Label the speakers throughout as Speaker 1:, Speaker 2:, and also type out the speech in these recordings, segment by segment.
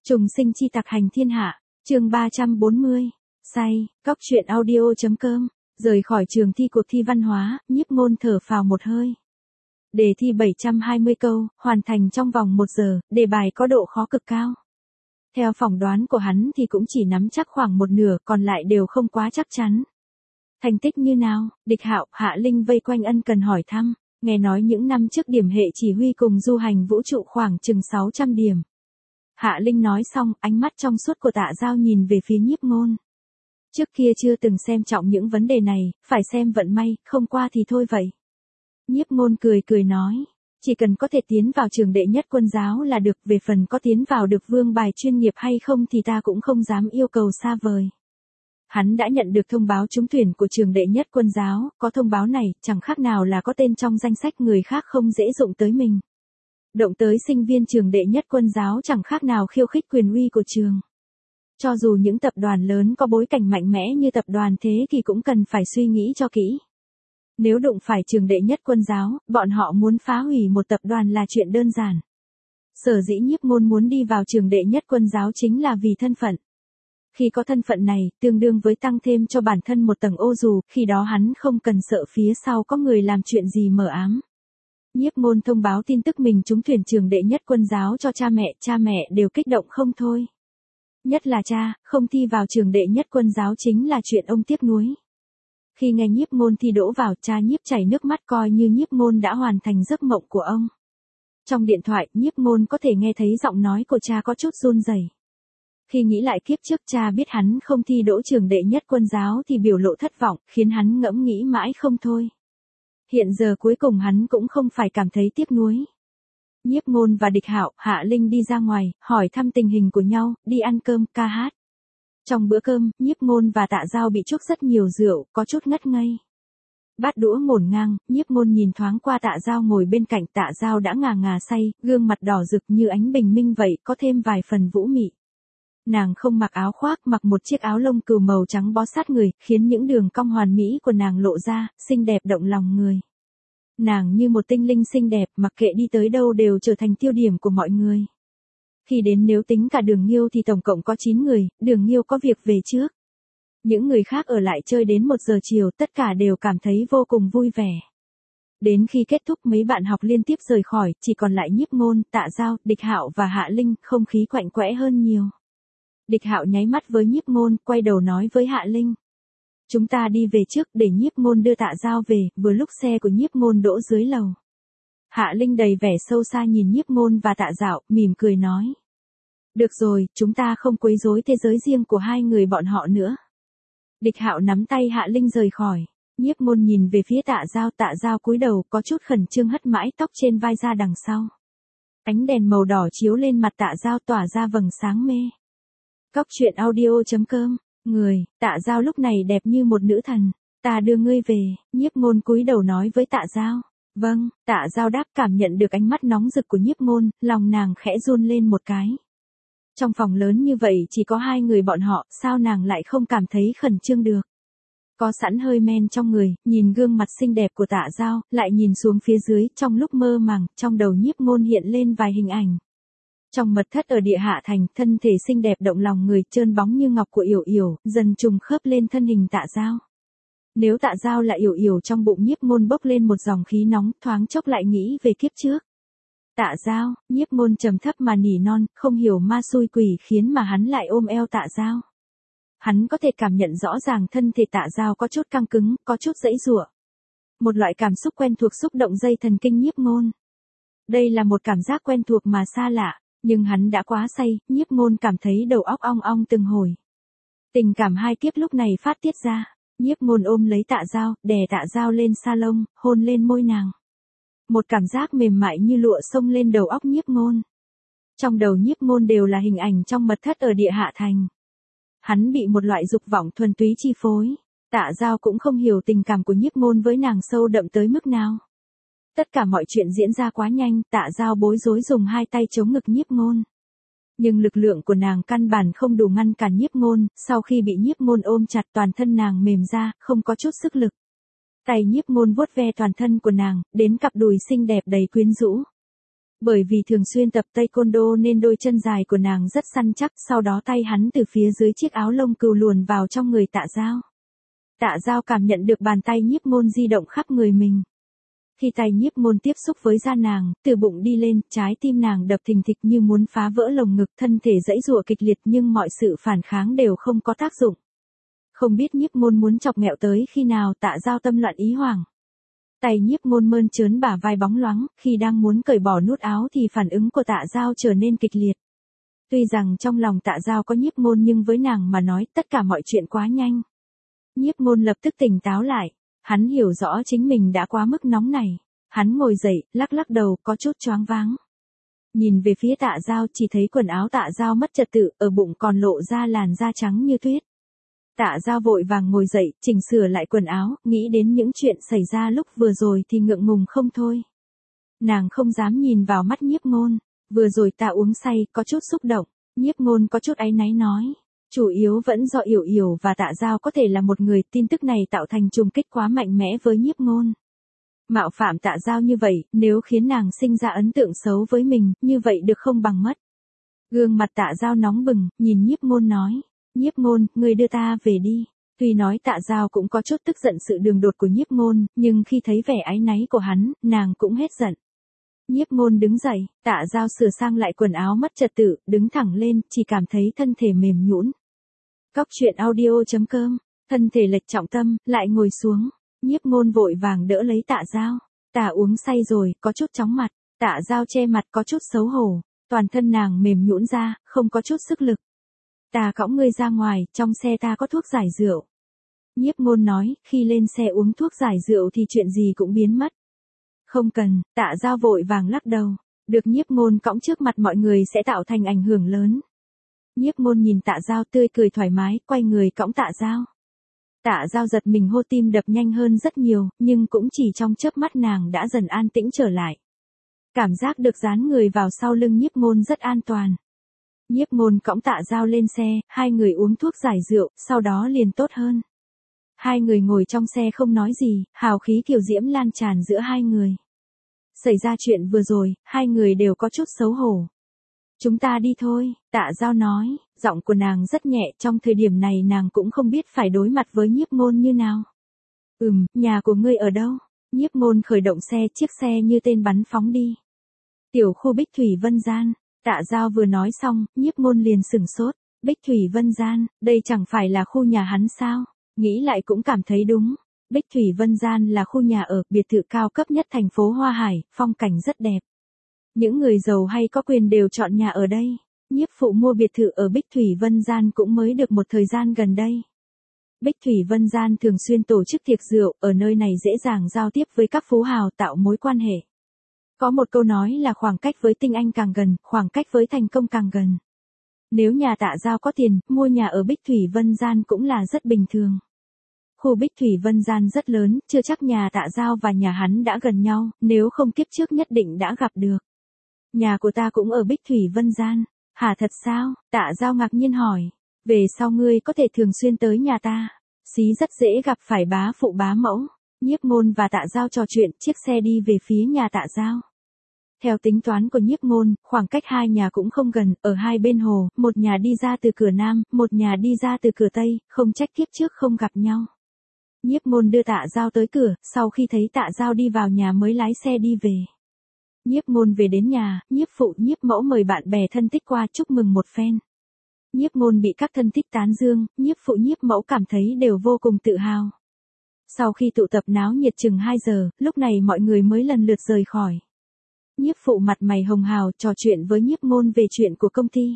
Speaker 1: Trùng sinh chi tặc hành thiên hạ, chương 340, say, góc truyện audio.com, rời khỏi trường thi cuộc thi văn hóa, Nhiếp Ngôn thở phào một hơi. Đề thi 720 câu, hoàn thành trong vòng 1 giờ, đề bài có độ khó cực cao. Theo phỏng đoán của hắn thì cũng chỉ nắm chắc khoảng một nửa, còn lại đều không quá chắc chắn. Thành tích như nào? Địch Hạo, Hạ Linh vây quanh ân cần hỏi thăm, nghe nói những năm trước điểm hệ chỉ huy cùng du hành vũ trụ khoảng chừng 600 điểm. Hạ Linh nói xong, ánh mắt trong suốt của Tạ Giao nhìn về phía Nhiếp Ngôn. Trước kia chưa từng xem trọng những vấn đề này, phải xem vận may, không qua thì thôi vậy. Nhiếp Ngôn cười cười nói, chỉ cần có thể tiến vào trường đệ nhất quân giáo là được, về phần có tiến vào được vương bài chuyên nghiệp hay không thì ta cũng không dám yêu cầu xa vời. Hắn đã nhận được thông báo trúng tuyển của trường đệ nhất quân giáo, có thông báo này, chẳng khác nào là có tên trong danh sách người khác không dễ dụng tới mình. Động tới sinh viên trường đệ nhất quân giáo chẳng khác nào khiêu khích quyền uy của trường. Cho dù những tập đoàn lớn có bối cảnh mạnh mẽ như tập đoàn Thế thì cũng cần phải suy nghĩ cho kỹ. Nếu đụng phải trường đệ nhất quân giáo, bọn họ muốn phá hủy một tập đoàn là chuyện đơn giản. Sở dĩ Nhiếp Ngôn muốn đi vào trường đệ nhất quân giáo chính là vì thân phận. Khi có thân phận này, tương đương với tăng thêm cho bản thân một tầng ô dù, khi đó hắn không cần sợ phía sau có người làm chuyện gì mờ ám. Nhiếp Ngôn thông báo tin tức mình trúng tuyển trường đệ nhất quân giáo cho cha mẹ đều kích động không thôi. Nhất là cha, không thi vào trường đệ nhất quân giáo chính là chuyện ông tiếc nuối. Khi nghe Nhiếp Ngôn thi đỗ vào, cha Nhiếp chảy nước mắt coi như Nhiếp Ngôn đã hoàn thành giấc mộng của ông. Trong điện thoại, Nhiếp Ngôn có thể nghe thấy giọng nói của cha có chút run rẩy. Khi nghĩ lại kiếp trước cha biết hắn không thi đỗ trường đệ nhất quân giáo thì biểu lộ thất vọng, khiến hắn ngẫm nghĩ mãi không thôi. Hiện giờ cuối cùng hắn cũng không phải cảm thấy tiếc nuối. Nhiếp Ngôn và Địch Hạo, Hạ Linh đi ra ngoài, hỏi thăm tình hình của nhau, đi ăn cơm, ca hát. Trong bữa cơm, Nhiếp Ngôn và Tạ Giao bị chuốc rất nhiều rượu, có chút ngất ngây. Bát đũa ngổn ngang, Nhiếp Ngôn nhìn thoáng qua Tạ Giao ngồi bên cạnh, Tạ Giao đã ngà ngà say, gương mặt đỏ rực như ánh bình minh vậy, có thêm vài phần vũ mị. Nàng không mặc áo khoác, mặc một chiếc áo lông cừu màu trắng bó sát người, khiến những đường cong hoàn mỹ của nàng lộ ra, xinh đẹp động lòng người. Nàng như một tinh linh xinh đẹp, mặc kệ đi tới đâu đều trở thành tiêu điểm của mọi người. Khi đến nếu tính cả Đường Nhiêu thì tổng cộng có 9 người, Đường Nhiêu có việc về trước. Những người khác ở lại chơi đến 1 giờ chiều, tất cả đều cảm thấy vô cùng vui vẻ. Đến khi kết thúc mấy bạn học liên tiếp rời khỏi, chỉ còn lại Nhiếp Ngôn, Tạ Giao, Địch Hạo và Hạ Linh, không khí quạnh quẽ hơn nhiều. Địch Hạo nháy mắt với Nhiếp Ngôn, quay đầu nói với Hạ Linh. Chúng ta đi về trước, để Nhiếp Ngôn đưa Tạ Giao về, vừa lúc xe của Nhiếp Ngôn đỗ dưới lầu. Hạ Linh đầy vẻ sâu xa nhìn Nhiếp Ngôn và Tạ Dạo, mỉm cười nói. Được rồi, chúng ta không quấy rối thế giới riêng của hai người bọn họ nữa. Địch Hạo nắm tay Hạ Linh rời khỏi. Nhiếp Ngôn nhìn về phía Tạ Giao cúi đầu, có chút khẩn trương hất mãi tóc trên vai ra đằng sau. Ánh đèn màu đỏ chiếu lên mặt Tạ Giao tỏa ra vầng sáng mê. Góc truyện audio.com, người, Tạ Giao lúc này đẹp như một nữ thần. Ta đưa ngươi về, Nhiếp Ngôn cúi đầu nói với Tạ Giao. Vâng, Tạ Giao đáp, cảm nhận được ánh mắt nóng rực của Nhiếp Ngôn, lòng nàng khẽ run lên một cái. Trong phòng lớn như vậy chỉ có 2 người bọn họ, sao nàng lại không cảm thấy khẩn trương được. Có sẵn hơi men trong người, nhìn gương mặt xinh đẹp của Tạ Giao, lại nhìn xuống phía dưới, trong lúc mơ màng, trong đầu Nhiếp Ngôn hiện lên vài hình ảnh. Trong mật thất ở Địa Hạ Thành, thân thể xinh đẹp động lòng người, trơn bóng như ngọc của Yểu Yểu, dần trùng khớp lên thân hình Tạ Giao. Nếu Tạ Giao là Yểu Yểu, trong bụng Nhiếp Ngôn bốc lên một dòng khí nóng, thoáng chốc lại nghĩ về kiếp trước. Tạ Giao, Nhiếp Ngôn trầm thấp mà nỉ non, không hiểu ma xui quỷ khiến mà hắn lại ôm eo Tạ Giao. Hắn có thể cảm nhận rõ ràng thân thể Tạ Giao có chút căng cứng, có chút giãy giụa. Một loại cảm xúc quen thuộc xúc động dây thần kinh Nhiếp Ngôn. Đây là một cảm giác quen thuộc mà xa lạ, nhưng hắn đã quá say, Nhiếp Ngôn cảm thấy đầu óc ong ong từng hồi. Tình cảm hai kiếp lúc này phát tiết ra. Nhiếp Ngôn ôm lấy Tạ Giao, đè Tạ Giao lên salon, hôn lên môi nàng. Một cảm giác mềm mại như lụa xông lên đầu óc Nhiếp Ngôn. Trong đầu Nhiếp Ngôn đều là hình ảnh trong mật thất ở Địa Hạ Thành. Hắn bị một loại dục vọng thuần túy chi phối. Tạ Giao cũng không hiểu tình cảm của Nhiếp Ngôn với nàng sâu đậm tới mức nào. Tất cả mọi chuyện diễn ra quá nhanh, Tạ Giao bối rối dùng 2 tay chống ngực Nhiếp Ngôn. Nhưng lực lượng của nàng căn bản không đủ ngăn cản Nhiếp Ngôn, sau khi bị Nhiếp Ngôn ôm chặt toàn thân nàng mềm ra, không có chút sức lực. Tay Nhiếp Ngôn vuốt ve toàn thân của nàng, đến cặp đùi xinh đẹp đầy quyến rũ. Bởi vì thường xuyên tập taekwondo nên đôi chân dài của nàng rất săn chắc, sau đó tay hắn từ phía dưới chiếc áo lông cừu luồn vào trong người Tạ Giao. Tạ Giao cảm nhận được bàn tay Nhiếp Ngôn di động khắp người mình. Khi tay Nhiếp Ngôn tiếp xúc với da nàng, từ bụng đi lên, trái tim nàng đập thình thịch như muốn phá vỡ lồng ngực, thân thể giãy giụa kịch liệt nhưng mọi sự phản kháng đều không có tác dụng. Không biết Nhiếp Ngôn muốn chọc ghẹo tới khi nào, Tạ Giao tâm loạn ý hoảng. Tay Nhiếp Ngôn mơn trớn bả vai bóng loáng, khi đang muốn cởi bỏ nút áo thì phản ứng của Tạ Giao trở nên kịch liệt. Tuy rằng trong lòng Tạ Giao có Nhiếp Ngôn nhưng với nàng mà nói tất cả mọi chuyện quá nhanh. Nhiếp Ngôn lập tức tỉnh táo lại, hắn hiểu rõ chính mình đã quá mức nóng này. Hắn ngồi dậy, lắc lắc đầu, có chút choáng váng. Nhìn về phía Tạ Giao chỉ thấy quần áo Tạ Giao mất trật tự, ở bụng còn lộ ra làn da trắng như tuyết. Tạ Giao vội vàng ngồi dậy, chỉnh sửa lại quần áo, nghĩ đến những chuyện xảy ra lúc vừa rồi thì ngượng ngùng không thôi. Nàng không dám nhìn vào mắt Nhiếp Ngôn, vừa rồi ta uống say, có chút xúc động. Nhiếp Ngôn có chút áy náy nói, chủ yếu vẫn do Yểu Yểu và Tạ Giao có thể là một người, tin tức này tạo thành trùng kích quá mạnh mẽ với Nhiếp Ngôn. Mạo phạm Tạ Giao như vậy, nếu khiến nàng sinh ra ấn tượng xấu với mình, như vậy được không bằng mất. Gương mặt Tạ Giao nóng bừng, nhìn Nhiếp Ngôn nói, Nhiếp Ngôn, ngươi đưa ta về đi. Tuy nói Tạ Giao cũng có chút tức giận sự đường đột của Nhiếp Ngôn, nhưng khi thấy vẻ áy náy của hắn, nàng cũng hết giận. Nhiếp Ngôn đứng dậy, Tạ Giao sửa sang lại quần áo mất trật tự, đứng thẳng lên, chỉ cảm thấy thân thể mềm nhũn. Cóc truyện audio.com, thân thể lệch trọng tâm, lại ngồi xuống. Nhiếp Ngôn vội vàng đỡ lấy Tạ Giao. Ta uống say rồi, có chút chóng mặt. Tạ Giao che mặt có chút xấu hổ. Toàn thân nàng mềm nhũn ra, không có chút sức lực. Ta cõng ngươi ra ngoài, trong xe ta có thuốc giải rượu. Nhiếp Ngôn nói, khi lên xe uống thuốc giải rượu thì chuyện gì cũng biến mất. Không cần, Tạ Giao vội vàng lắc đầu. Được Nhiếp Ngôn cõng trước mặt mọi người sẽ tạo thành ảnh hưởng lớn. Nhiếp Ngôn nhìn Tạ Giao tươi cười thoải mái, quay người cõng Tạ Giao. Tạ Giao giật mình, hô tim đập nhanh hơn rất nhiều, nhưng cũng chỉ trong chớp mắt nàng đã dần an tĩnh trở lại. Cảm giác được dán người vào sau lưng Nhiếp Ngôn rất an toàn. Nhiếp Ngôn cõng Tạ Giao lên xe, hai người uống thuốc giải rượu, sau đó liền tốt hơn. Hai người ngồi trong xe không nói gì, hào khí kiều diễm lan tràn giữa hai người. Xảy ra chuyện vừa rồi, hai người đều có chút xấu hổ. Chúng ta đi thôi, Tạ Giao nói, giọng của nàng rất nhẹ, trong thời điểm này nàng cũng không biết phải đối mặt với Nhiếp Ngôn như nào. Nhà của ngươi ở đâu? Nhiếp Ngôn khởi động xe, chiếc xe như tên bắn phóng đi. Tiểu khu Bích Thủy Vân Gian, Tạ Giao vừa nói xong, Nhiếp Ngôn liền sửng sốt. Bích Thủy Vân Gian, đây chẳng phải là khu nhà hắn sao? Nghĩ lại cũng cảm thấy đúng. Bích Thủy Vân Gian là khu nhà ở, biệt thự cao cấp nhất thành phố Hoa Hải, phong cảnh rất đẹp. Những người giàu hay có quyền đều chọn nhà ở đây. Nhiếp phụ mua biệt thự ở Bích Thủy Vân Gian cũng mới được một thời gian gần đây. Bích Thủy Vân Gian thường xuyên tổ chức tiệc rượu, ở nơi này dễ dàng giao tiếp với các phú hào, tạo mối quan hệ. Có một câu nói là khoảng cách với tinh anh càng gần, khoảng cách với thành công càng gần. Nếu nhà Tạ Giao có tiền, mua nhà ở Bích Thủy Vân Gian cũng là rất bình thường. Khu Bích Thủy Vân Gian rất lớn, chưa chắc nhà Tạ Giao và nhà hắn đã gần nhau, nếu không kiếp trước nhất định đã gặp được. Nhà của ta cũng ở Bích Thủy Vân Gian. Hả, thật sao? Tạ Giao ngạc nhiên hỏi. Về sau ngươi có thể thường xuyên tới nhà ta. Xí rất dễ gặp phải bá phụ bá mẫu. Nhiếp Ngôn và Tạ Giao trò chuyện, chiếc xe đi về phía nhà Tạ Giao. Theo tính toán của Nhiếp Ngôn, khoảng cách hai nhà cũng không gần, ở hai bên hồ, một nhà đi ra từ cửa Nam, một nhà đi ra từ cửa Tây, không trách kiếp trước không gặp nhau. Nhiếp Ngôn đưa Tạ Giao tới cửa, sau khi thấy Tạ Giao đi vào nhà mới lái xe đi về. Nhiếp Ngôn về đến nhà, Nhiếp phụ Nhiếp mẫu mời bạn bè thân thích qua chúc mừng một phen. Nhiếp Ngôn bị các thân thích tán dương, Nhiếp phụ Nhiếp mẫu cảm thấy đều vô cùng tự hào. Sau khi tụ tập náo nhiệt chừng 2 giờ, lúc này mọi người mới lần lượt rời khỏi. Nhiếp phụ mặt mày hồng hào trò chuyện với Nhiếp Ngôn về chuyện của công ty.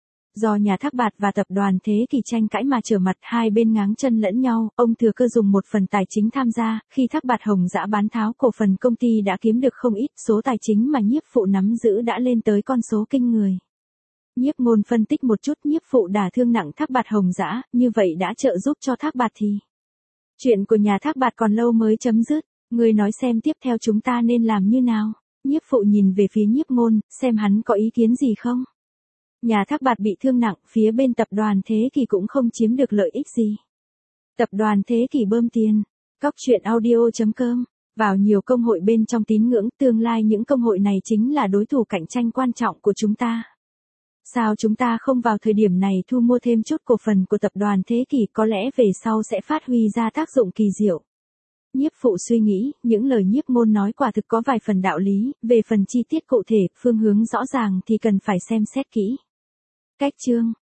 Speaker 1: Do nhà Thác Bạt và tập đoàn Thế Kỷ tranh cãi mà trở mặt, hai bên ngáng chân lẫn nhau, ông thừa cơ dùng một phần tài chính tham gia, khi Thác Bạt Hồng Dã bán tháo cổ phần công ty đã kiếm được không ít, số tài chính mà Nhiếp phụ nắm giữ đã lên tới con số kinh người. Nhiếp Ngôn phân tích một chút, Nhiếp phụ đả thương nặng Thác Bạt Hồng Dã, như vậy đã trợ giúp cho Thác Bạt thì chuyện của nhà Thác Bạt còn lâu mới chấm dứt, người nói xem tiếp theo chúng ta nên làm như nào. Nhiếp phụ nhìn về phía Nhiếp Ngôn, xem hắn có ý kiến gì không. Nhà Thác Bạt bị thương nặng, phía bên tập đoàn Thế Kỷ cũng không chiếm được lợi ích gì. Tập đoàn Thế Kỷ bơm tiền. Cóc truyện audio.com Vào nhiều công hội bên trong tín ngưỡng, tương lai những công hội này chính là đối thủ cạnh tranh quan trọng của chúng ta. Sao chúng ta không vào thời điểm này thu mua thêm chút cổ phần của tập đoàn Thế Kỷ, có lẽ về sau sẽ phát huy ra tác dụng kỳ diệu. Nhiếp Phụ suy nghĩ, những lời Nhiếp Ngôn nói quả thực có vài phần đạo lý, về phần chi tiết cụ thể, phương hướng rõ ràng thì cần phải xem xét kỹ. Cách chương